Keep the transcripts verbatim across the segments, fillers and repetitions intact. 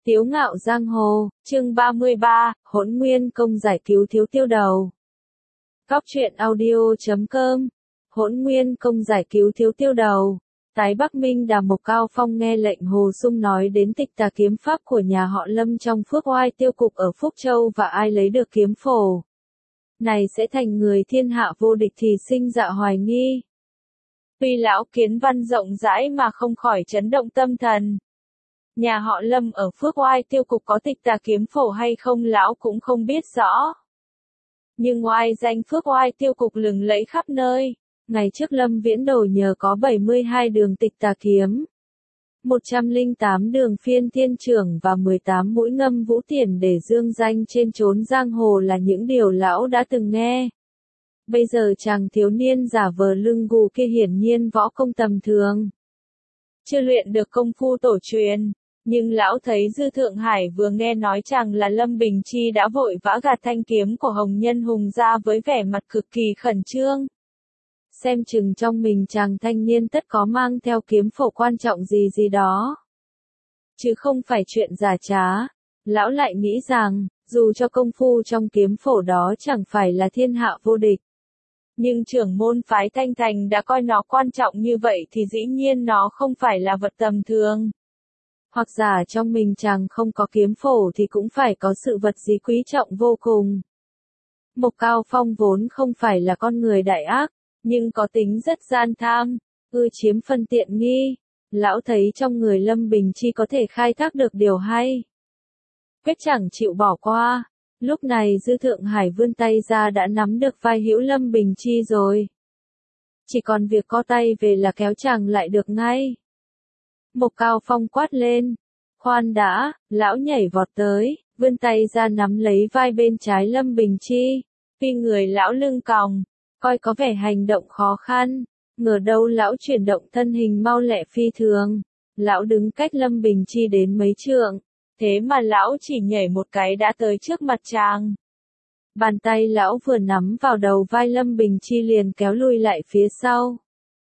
Tiếu ngạo giang hồ, chương ba mươi ba, Hỗn Nguyên công giải cứu thiếu tiêu đầu. Góc truyện audio chấm com. Hỗn Nguyên công giải cứu thiếu tiêu đầu. Tái Bắc Minh Đà Mộc Cao Phong nghe lệnh Hồ Sung nói đến tịch tà kiếm pháp của nhà họ Lâm trong Phước Oai tiêu cục ở Phúc Châu và ai lấy được kiếm phổ này sẽ thành người thiên hạ vô địch thì sinh dạ hoài nghi. Tuy lão kiến văn rộng rãi mà không khỏi chấn động tâm thần. Nhà họ Lâm ở Phước Oai tiêu cục có tịch tà kiếm phổ hay không lão cũng không biết rõ. Nhưng oai danh Phước Oai tiêu cục lừng lẫy khắp nơi. Ngày trước Lâm Viễn Đồ nhờ có bảy mươi hai đường tịch tà kiếm, một trăm lẻ tám đường phiên thiên trưởng và mười tám mũi ngâm vũ tiền để dương danh trên chốn giang hồ là những điều lão đã từng nghe. Bây giờ chàng thiếu niên giả vờ lưng gù kia hiển nhiên võ công tầm thường, chưa luyện được công phu tổ truyền. Nhưng lão thấy Dư Thượng Hải vừa nghe nói chàng là Lâm Bình Chi đã vội vã gạt thanh kiếm của Hồng Nhân Hùng ra với vẻ mặt cực kỳ khẩn trương. Xem chừng trong mình chàng thanh niên tất có mang theo kiếm phổ quan trọng gì gì đó, chứ không phải chuyện giả trá. Lão lại nghĩ rằng, dù cho công phu trong kiếm phổ đó chẳng phải là thiên hạ vô địch, nhưng trưởng môn phái Thanh Thành đã coi nó quan trọng như vậy thì dĩ nhiên nó không phải là vật tầm thường. Hoặc giả trong mình chàng không có kiếm phổ thì cũng phải có sự vật gì quý trọng vô cùng. Mộc Cao Phong vốn không phải là con người đại ác, nhưng có tính rất gian tham, ưa chiếm phân tiện nghi. Lão thấy trong người Lâm Bình Chi có thể khai thác được điều hay, quyết chẳng chịu bỏ qua. Lúc này Dư Thượng Hải vươn tay ra đã nắm được vai hữu Lâm Bình Chi rồi. Chỉ còn việc co tay về là kéo chàng lại được ngay. Mộc Cao Phong quát lên, khoan đã, lão nhảy vọt tới, vươn tay ra nắm lấy vai bên trái Lâm Bình Chi. Vì người lão lưng còng, coi có vẻ hành động khó khăn, ngờ đâu lão chuyển động thân hình mau lẹ phi thường. Lão đứng cách Lâm Bình Chi đến mấy trượng, thế mà lão chỉ nhảy một cái đã tới trước mặt chàng. Bàn tay lão vừa nắm vào đầu vai Lâm Bình Chi liền kéo lui lại phía sau.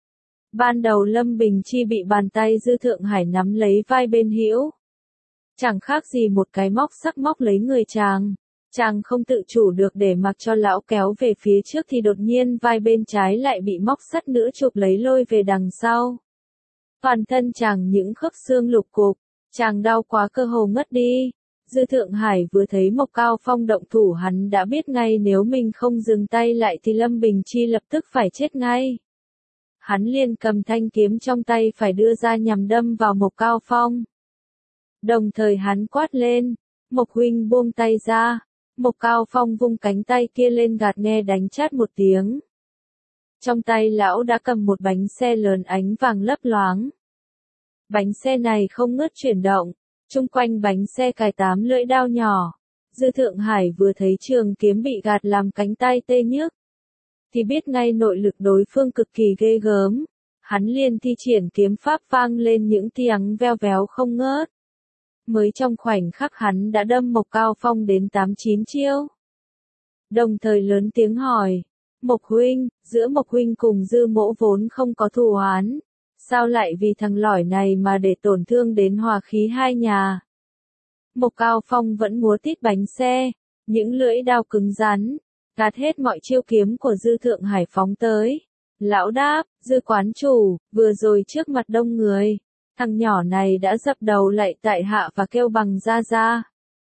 Ban đầu Lâm Bình Chi bị bàn tay Dư Thượng Hải nắm lấy vai bên hữu, chẳng khác gì một cái móc sắc móc lấy người chàng. Chàng không tự chủ được để mặc cho lão kéo về phía trước thì đột nhiên vai bên trái lại bị móc sắt nữa chụp lấy lôi về đằng sau. Toàn thân chàng những khớp xương lục cục, chàng đau quá cơ hồ ngất đi. Dư Thượng Hải vừa thấy Mộc Cao Phong động thủ hắn đã biết ngay nếu mình không dừng tay lại thì Lâm Bình Chi lập tức phải chết ngay. Hắn liền cầm thanh kiếm trong tay phải đưa ra nhằm đâm vào Mộc Cao Phong. Đồng thời hắn quát lên, Mộc huynh buông tay ra. Mộc Cao Phong vung cánh tay kia lên gạt nghe đánh chát một tiếng. Trong tay lão đã cầm một bánh xe lớn ánh vàng lấp loáng. Bánh xe này không ngớt chuyển động, chung quanh bánh xe cài tám lưỡi đao nhỏ. Dư Thượng Hải vừa thấy trường kiếm bị gạt làm cánh tay tê nhức, thì biết ngay nội lực đối phương cực kỳ ghê gớm. Hắn liền thi triển kiếm pháp vang lên những tiếng veo véo không ngớt. Mới trong khoảnh khắc hắn đã đâm Mộc Cao Phong đến tám chín chiêu. Đồng thời lớn tiếng hỏi, Mộc huynh, giữa Mộc huynh cùng Dư mỗ vốn không có thù oán, sao lại vì thằng lỏi này mà để tổn thương đến hòa khí hai nhà? Mộc Cao Phong vẫn múa tít bánh xe, những lưỡi đao cứng rắn, gạt hết mọi chiêu kiếm của Dư Thượng Hải phóng tới. Lão đáp, Dư quán chủ, vừa rồi trước mặt đông người, thằng nhỏ này đã dập đầu lạy tại hạ và kêu bằng ra ra.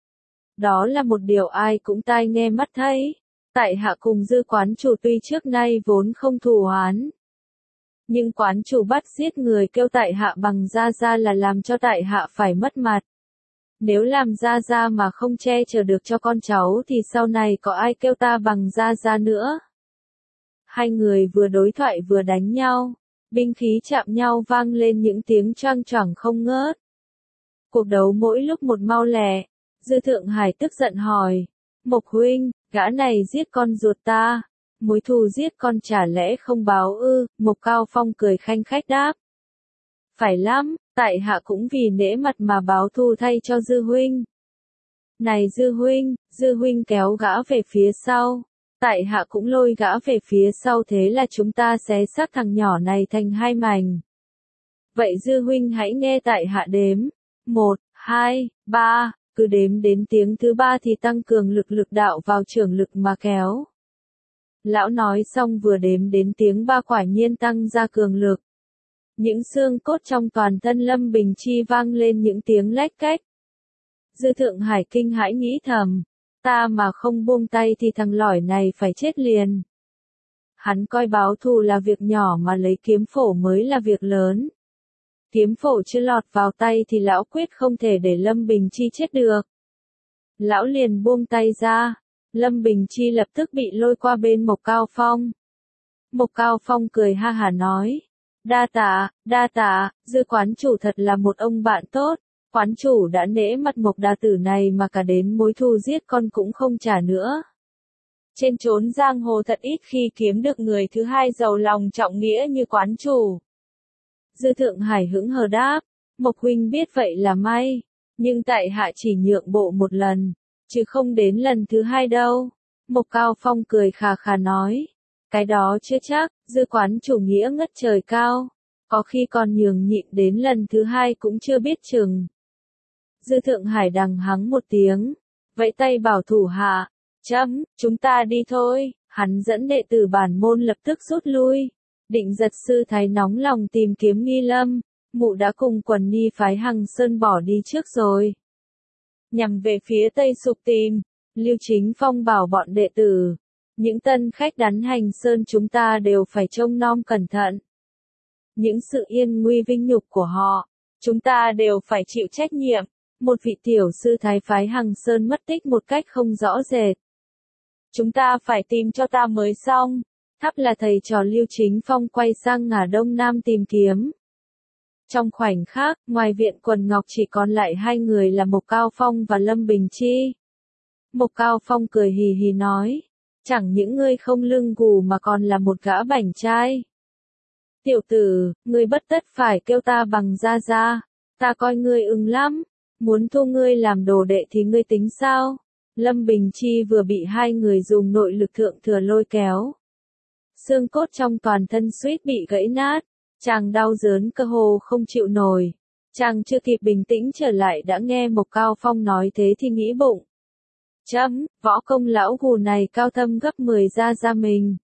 Đó là một điều ai cũng tai nghe mắt thấy. Tại hạ cùng Dư quán chủ tuy trước nay vốn không thù oán, nhưng quán chủ bắt giết người kêu tại hạ bằng ra ra là làm cho tại hạ phải mất mặt. Nếu làm ra ra mà không che chở được cho con cháu thì sau này có ai kêu ta bằng ra ra nữa. Hai người vừa đối thoại vừa đánh nhau. Binh khí chạm nhau vang lên những tiếng choang choảng không ngớt. Cuộc đấu mỗi lúc một mau lẹ. Dư Thượng Hải tức giận hỏi, Mộc huynh, gã này giết con ruột ta, mối thù giết con chả lẽ không báo ư? Mộc Cao Phong cười khanh khách đáp, phải lắm, tại hạ cũng vì nể mặt mà báo thù thay cho Dư huynh. Này Dư huynh, Dư huynh kéo gã về phía sau. Tại hạ cũng lôi gã về phía sau, thế là chúng ta xé xác thằng nhỏ này thành hai mảnh. Vậy Dư huynh hãy nghe tại hạ đếm. Một, hai, ba, cứ đếm đến tiếng thứ ba thì tăng cường lực lực đạo vào trưởng lực mà kéo. Lão nói xong vừa đếm đến tiếng ba quả nhiên tăng ra cường lực. Những xương cốt trong toàn thân Lâm Bình Chi vang lên những tiếng lách cách. Dư Thượng Hải kinh hãi nghĩ thầm, ta mà không buông tay thì thằng lỏi này phải chết liền. Hắn coi báo thù là việc nhỏ mà lấy kiếm phổ mới là việc lớn. Kiếm phổ chưa lọt vào tay thì lão quyết không thể để Lâm Bình Chi chết được. Lão liền buông tay ra, Lâm Bình Chi lập tức bị lôi qua bên Mộc Cao Phong. Mộc Cao Phong cười ha hả nói, đa tạ, đa tạ, Dư quán chủ thật là một ông bạn tốt, quán chủ đã nể mặt Mộc đà tử này mà cả đến mối thù giết con cũng không trả nữa. Trên chốn giang hồ thật ít khi kiếm được người thứ hai giàu lòng trọng nghĩa như quán chủ. Dư Thượng Hải hững hờ đáp, Mộc huynh biết vậy là may, nhưng tại hạ chỉ nhượng bộ một lần, chứ không đến lần thứ hai đâu. Mộc Cao Phong cười khà khà nói, cái đó chưa chắc, Dư quán chủ nghĩa ngất trời cao, có khi còn nhường nhịn đến lần thứ hai cũng chưa biết chừng. Dư Thượng Hải đằng hắng một tiếng, vẫy tay bảo thủ hạ, chấm, chúng ta đi thôi, hắn dẫn đệ tử bản môn lập tức rút lui. Định Giật sư thái nóng lòng tìm kiếm Nghi Lâm, mụ đã cùng quần ni phái Hằng Sơn bỏ đi trước rồi. Nhằm về phía Tây Sục tìm, Lưu Chính Phong bảo bọn đệ tử, những tân khách đắn Hành Sơn chúng ta đều phải trông nom cẩn thận. Những sự yên nguy vinh nhục của họ, chúng ta đều phải chịu trách nhiệm. Một vị tiểu sư thái phái Hằng Sơn mất tích một cách không rõ rệt. Chúng ta phải tìm cho ta mới xong. Thắp là thầy trò Lưu Chính Phong quay sang ngả đông nam tìm kiếm. Trong khoảnh khắc, ngoài viện quần ngọc chỉ còn lại hai người là Mộc Cao Phong và Lâm Bình Chi. Mộc Cao Phong cười hì hì nói, chẳng những ngươi không lưng gù mà còn là một gã bảnh trai. Tiểu tử, ngươi bất tất phải kêu ta bằng gia gia, ta coi ngươi ưng lắm, muốn thu ngươi làm đồ đệ thì ngươi tính sao? Lâm Bình Chi vừa bị hai người dùng nội lực thượng thừa lôi kéo. Xương cốt trong toàn thân suýt bị gãy nát, chàng đau đớn cơ hồ không chịu nổi. Chàng chưa kịp bình tĩnh trở lại đã nghe Mộc Cao Phong nói thế thì nghĩ bụng. Chấm, võ công lão gù này cao thâm gấp mười gia gia mình.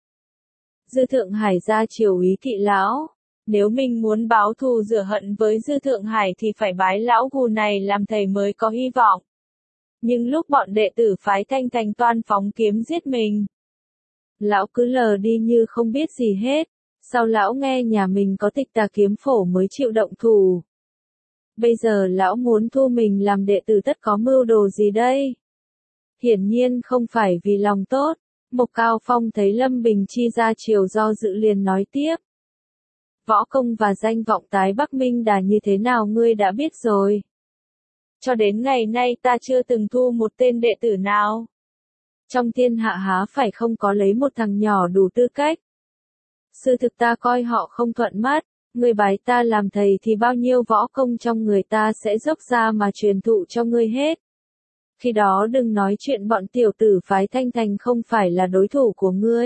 Dư Thượng Hải ra chiều ý thị lão, nếu mình muốn báo thù rửa hận với Dư Thượng Hải thì phải bái lão gù này làm thầy mới có hy vọng. Nhưng lúc bọn đệ tử phái Thanh Thành toan phóng kiếm giết mình, lão cứ lờ đi như không biết gì hết, sau lão nghe nhà mình có tịch tà kiếm phổ mới chịu động thủ. Bây giờ lão muốn thu mình làm đệ tử tất có mưu đồ gì đây? Hiển nhiên không phải vì lòng tốt. Mộc Cao Phong thấy Lâm Bình Chi ra chiều do dự liền nói tiếp. Võ công và danh vọng tái Bắc Minh Đà như thế nào ngươi đã biết rồi. Cho đến ngày nay ta chưa từng thu một tên đệ tử nào. Trong thiên hạ há phải không có lấy một thằng nhỏ đủ tư cách. Sự thực ta coi họ không thuận mắt, người bái ta làm thầy thì bao nhiêu võ công trong người ta sẽ dốc ra mà truyền thụ cho ngươi hết. Khi đó đừng nói chuyện bọn tiểu tử phái Thanh Thành không phải là đối thủ của ngươi.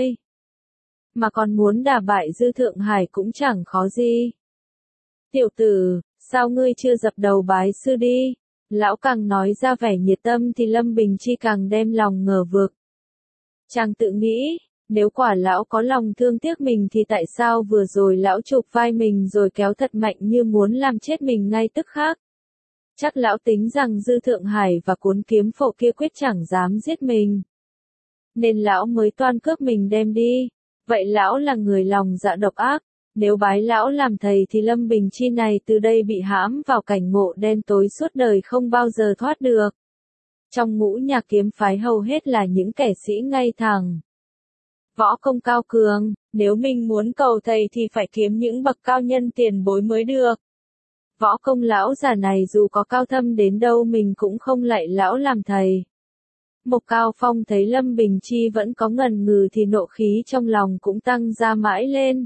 Mà còn muốn đả bại Dư Thượng Hải cũng chẳng khó gì. Tiểu tử, sao ngươi chưa dập đầu bái sư đi? Lão càng nói ra vẻ nhiệt tâm thì Lâm Bình Chi càng đem lòng ngờ vực. Chàng tự nghĩ, nếu quả lão có lòng thương tiếc mình thì tại sao vừa rồi lão chụp vai mình rồi kéo thật mạnh như muốn làm chết mình ngay tức khắc. Chắc lão tính rằng Dư Thượng Hải và cuốn kiếm phổ kia quyết chẳng dám giết mình. Nên lão mới toan cướp mình đem đi. Vậy lão là người lòng dạ độc ác. Nếu bái lão làm thầy thì Lâm Bình Chi này từ đây bị hãm vào cảnh ngộ đen tối suốt đời không bao giờ thoát được. Trong ngũ nhạc kiếm phái hầu hết là những kẻ sĩ ngay thẳng. Võ công cao cường, nếu mình muốn cầu thầy thì phải kiếm những bậc cao nhân tiền bối mới được. Võ công lão già này dù có cao thâm đến đâu mình cũng không lạy lão làm thầy. Mộc Cao Phong thấy Lâm Bình Chi vẫn có ngần ngừ thì nộ khí trong lòng cũng tăng ra mãi lên.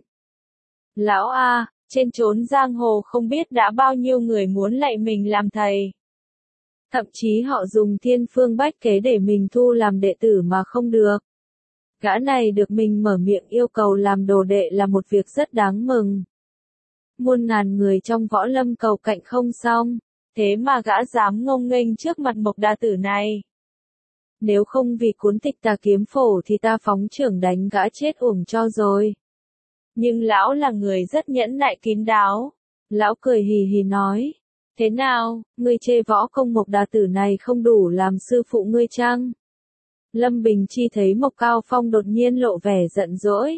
Lão a, trên chốn giang hồ không biết đã bao nhiêu người muốn lạy mình làm thầy. Thậm chí họ dùng thiên phương bách kế để mình thu làm đệ tử mà không được. Gã này được mình mở miệng yêu cầu làm đồ đệ là một việc rất đáng mừng. Muôn ngàn người trong võ lâm cầu cạnh không xong, Thế mà gã dám ngông nghênh trước mặt Mộc Đa Tử này. Nếu không vì cuốn Tịch Tà Kiếm Phổ thì ta phóng chưởng đánh gã chết uổng cho rồi. Nhưng lão là người rất nhẫn nại kín đáo. Lão cười hì hì nói. Thế nào, ngươi chê võ công Mộc Đa Tử này không đủ làm sư phụ ngươi chăng? Lâm Bình Chi thấy Mộc Cao Phong đột nhiên lộ vẻ giận dỗi.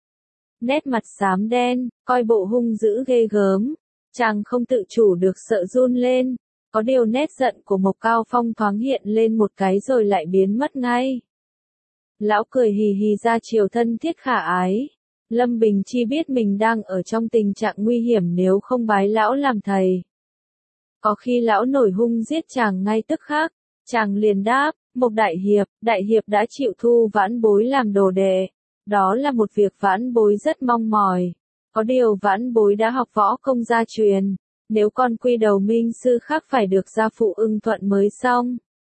Nét mặt xám đen, coi bộ hung dữ ghê gớm. Chàng không tự chủ được sợ run lên. Có điều nét giận của Mộc Cao Phong thoáng hiện lên một cái rồi lại biến mất ngay. Lão cười hì hì ra chiều thân thiết khả ái. Lâm Bình Chi biết mình đang ở trong tình trạng nguy hiểm nếu không bái lão làm thầy. Có khi lão nổi hung giết chàng ngay tức khắc. Chàng liền đáp, Mộc Đại Hiệp, Đại Hiệp đã chịu thu Vãn Bối làm đồ đệ. Đó là một việc Vãn Bối rất mong mỏi. Có điều Vãn Bối đã học võ công gia truyền. Nếu con quy đầu minh sư khác phải được gia phụ ưng thuận mới xong.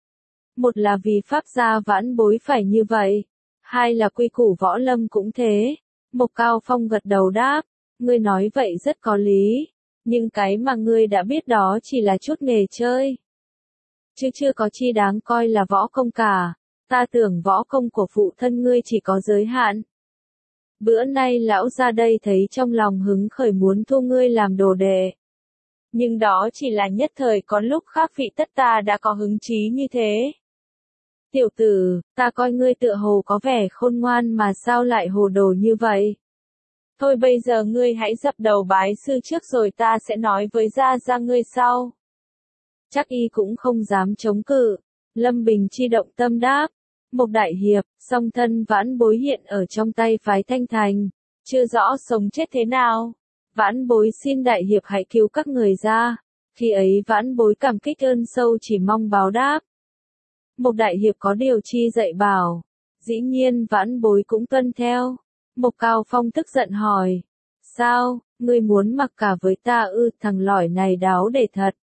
Một là vì pháp gia Vãn Bối phải như vậy. Hai là quy củ võ lâm cũng thế. Mộc Cao Phong gật đầu đáp. Ngươi nói vậy rất có lý. Nhưng cái mà ngươi đã biết đó chỉ là chút nghề chơi. Chứ chưa có chi đáng coi là võ công cả. Ta tưởng võ công của phụ thân ngươi chỉ có giới hạn. Bữa nay lão ra đây thấy trong lòng hứng khởi muốn thu ngươi làm đồ đệ. Nhưng đó chỉ là nhất thời, có lúc khác vị tất ta đã có hứng chí như thế. Tiểu tử, ta coi ngươi tựa hồ có vẻ khôn ngoan mà sao lại hồ đồ như vậy? Thôi bây giờ ngươi hãy dập đầu bái sư trước rồi ta sẽ nói với gia gia ngươi sau. Chắc y cũng không dám chống cự. Lâm Bình Chi động tâm đáp. Mộc Đại Hiệp, song thân Vãn Bối hiện ở trong tay phái Thanh Thành. Chưa rõ sống chết thế nào. Vãn Bối xin Đại Hiệp hãy cứu các người ra. Khi ấy Vãn Bối cảm kích ơn sâu chỉ mong báo đáp. Mộc Đại Hiệp có điều chi dạy bảo. Dĩ nhiên Vãn Bối cũng tuân theo. Mộc Cao Phong tức giận hỏi. Sao, ngươi muốn mặc cả với ta ư? Thằng lỏi này đáo để thật.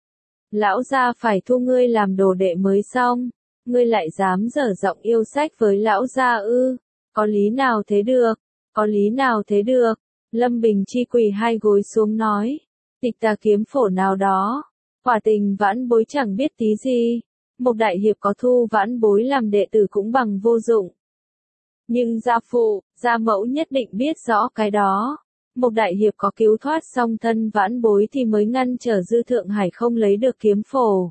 Lão gia phải thu ngươi làm đồ đệ mới xong. Ngươi lại dám dở giọng yêu sách với lão gia ư? Có lý nào thế được? Có lý nào thế được? Lâm Bình Chi quỳ hai gối xuống nói. Tịch Tà Kiếm Phổ nào đó. Quả tình Vãn Bối chẳng biết tí gì. Mộc Đại Hiệp có thu Vãn Bối làm đệ tử cũng bằng vô dụng. Nhưng gia phụ, gia mẫu nhất định biết rõ cái đó. Mộc Đại Hiệp có cứu thoát song thân Vãn Bối thì mới ngăn trở Dư Thượng Hải không lấy được kiếm phổ.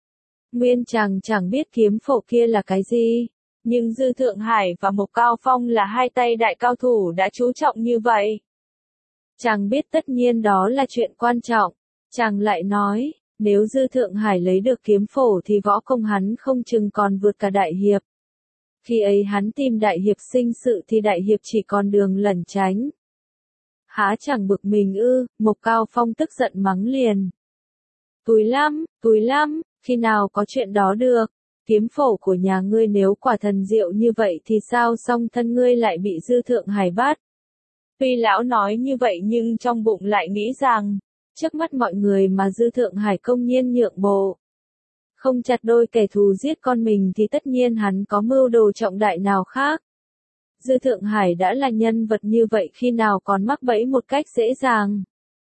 Nguyên chàng chẳng biết kiếm phổ kia là cái gì. Nhưng Dư Thượng Hải và Mộc Cao Phong là hai tay đại cao thủ đã chú trọng như vậy. Chàng biết tất nhiên đó là chuyện quan trọng. Chàng lại nói, nếu Dư Thượng Hải lấy được kiếm phổ thì võ công hắn không chừng còn vượt cả Đại Hiệp. Khi ấy hắn tìm Đại Hiệp sinh sự thì Đại Hiệp chỉ còn đường lẩn tránh. Há chẳng bực mình ư? Mộc Cao Phong tức giận mắng liền. Túi lắm, túi lắm, khi nào có chuyện đó được? Kiếm phổ của nhà ngươi nếu quả thần diệu như vậy thì sao song thân ngươi lại bị Dư Thượng Hải bắt? Tuy lão nói như vậy nhưng trong bụng lại nghĩ rằng, trước mắt mọi người mà Dư Thượng Hải công nhiên nhượng bộ. Không chặt đôi kẻ thù giết con mình thì tất nhiên hắn có mưu đồ trọng đại nào khác. Dư Thượng Hải đã là nhân vật như vậy khi nào còn mắc bẫy một cách dễ dàng.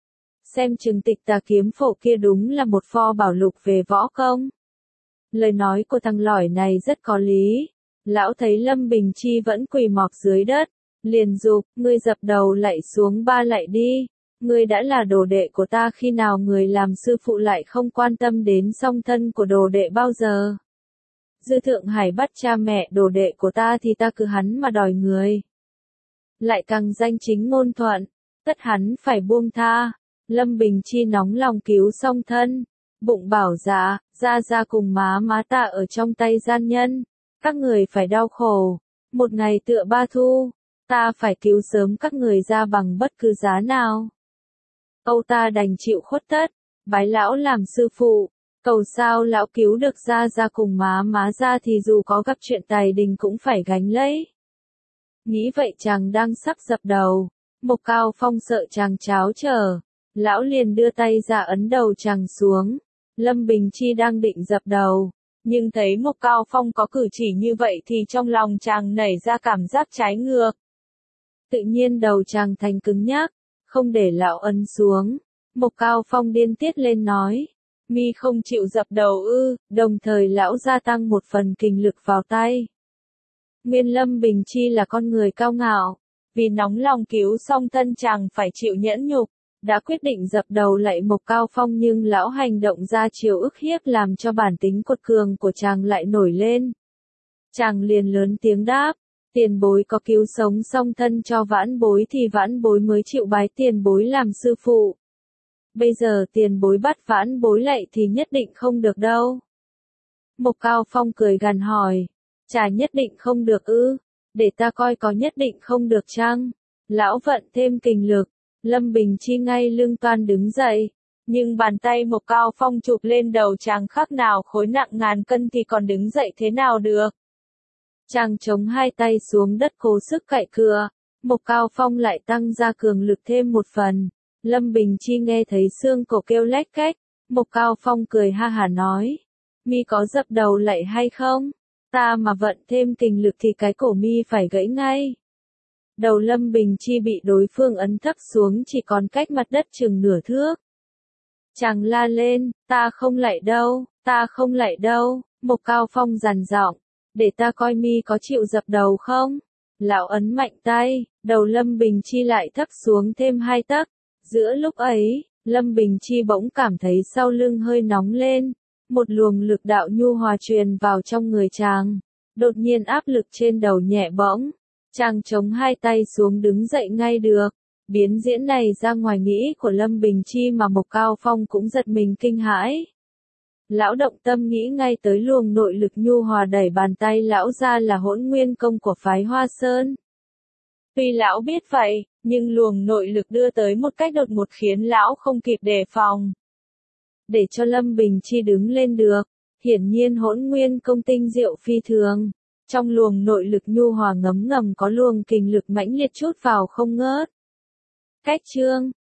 Xem chừng Tịch Tà Kiếm Phổ kia đúng là một pho bảo lục về võ công. Lời nói của thằng lỏi này rất có lý. Lão thấy Lâm Bình Chi vẫn quỳ mọp dưới đất. Liền dục, ngươi dập đầu lạy xuống ba lạy đi. Ngươi đã là đồ đệ của ta, khi nào người làm sư phụ lại không quan tâm đến song thân của đồ đệ bao giờ. Dư Thượng Hải bắt cha mẹ đồ đệ của ta thì ta cứ hắn mà đòi người. Lại càng danh chính ngôn thuận, tất hắn phải buông tha. Lâm Bình Chi nóng lòng cứu song thân. Bụng bảo dạ, ra ra cùng má má ta ở trong tay gian nhân. Các người phải đau khổ. Một ngày tựa ba thu. Ta phải cứu sớm các người ra bằng bất cứ giá nào. Âu ta đành chịu khuất tất. Bái lão làm sư phụ. Cầu sao lão cứu được ra ra cùng má má ra thì dù có gặp chuyện tài đình cũng phải gánh lấy. Nghĩ vậy chàng đang sắp dập đầu. Mộc Cao Phong sợ chàng cháo trở. Lão liền đưa tay ra ấn đầu chàng xuống. Lâm Bình Chi đang định dập đầu. Nhưng thấy Mộc Cao Phong có cử chỉ như vậy thì trong lòng chàng nảy ra cảm giác trái ngược. Tự nhiên đầu chàng thành cứng nhắc. Không để lão ấn xuống. Mộc Cao Phong điên tiết lên nói. Mi không chịu dập đầu ư, đồng thời lão gia tăng một phần kình lực vào tay. Nguyên Lâm Bình Chi là con người cao ngạo, vì nóng lòng cứu xong thân chàng phải chịu nhẫn nhục, đã quyết định dập đầu lạy Mộc Cao Phong, nhưng lão hành động ra chiều ức hiếp làm cho bản tính quật cường của chàng lại nổi lên. Chàng liền lớn tiếng đáp, tiền bối có cứu sống song thân cho vãn bối thì vãn bối mới chịu bái tiền bối làm sư phụ. Bây giờ tiền bối bắt vãn bối lạy thì nhất định không được đâu. Mộc Cao Phong cười gằn hỏi, chả nhất định không được ư, để ta coi có nhất định không được chăng? Lão vận thêm kình lực, Lâm Bình Chi ngay lưng toan đứng dậy, nhưng bàn tay Mộc Cao Phong chụp lên đầu chàng khác nào khối nặng ngàn cân thì còn đứng dậy thế nào được. Chàng chống hai tay xuống đất cố sức cạy cựa, Mộc Cao Phong lại tăng ra cường lực thêm một phần. Lâm Bình Chi nghe thấy xương cổ kêu lách cách, Mộc Cao Phong cười ha hả nói, mi có dập đầu lạy hay không? Ta mà vận thêm kình lực thì cái cổ mi phải gãy ngay. Đầu Lâm Bình Chi bị đối phương ấn thấp xuống chỉ còn cách mặt đất chừng nửa thước. Chàng la lên, ta không lạy đâu, ta không lạy đâu, Mộc Cao Phong dằn giọng, để ta coi mi có chịu dập đầu không? Lão ấn mạnh tay, đầu Lâm Bình Chi lại thấp xuống thêm hai tấc. Giữa lúc ấy, Lâm Bình Chi bỗng cảm thấy sau lưng hơi nóng lên, một luồng lực đạo nhu hòa truyền vào trong người chàng, đột nhiên áp lực trên đầu nhẹ bỗng, chàng chống hai tay xuống đứng dậy ngay được. Biến diễn này ra ngoài nghĩ của Lâm Bình Chi mà Mộc Cao Phong cũng giật mình kinh hãi. Lão động tâm nghĩ ngay tới luồng nội lực nhu hòa đẩy bàn tay lão ra là Hỗn Nguyên công của phái Hoa Sơn. Tuy lão biết vậy, nhưng luồng nội lực đưa tới một cách đột ngột khiến lão không kịp đề phòng. Để cho Lâm Bình Chi đứng lên được, hiển nhiên Hỗn Nguyên công tinh diệu phi thường. Trong luồng nội lực nhu hòa ngấm ngầm có luồng kình lực mãnh liệt chút vào không ngớt. Cách chương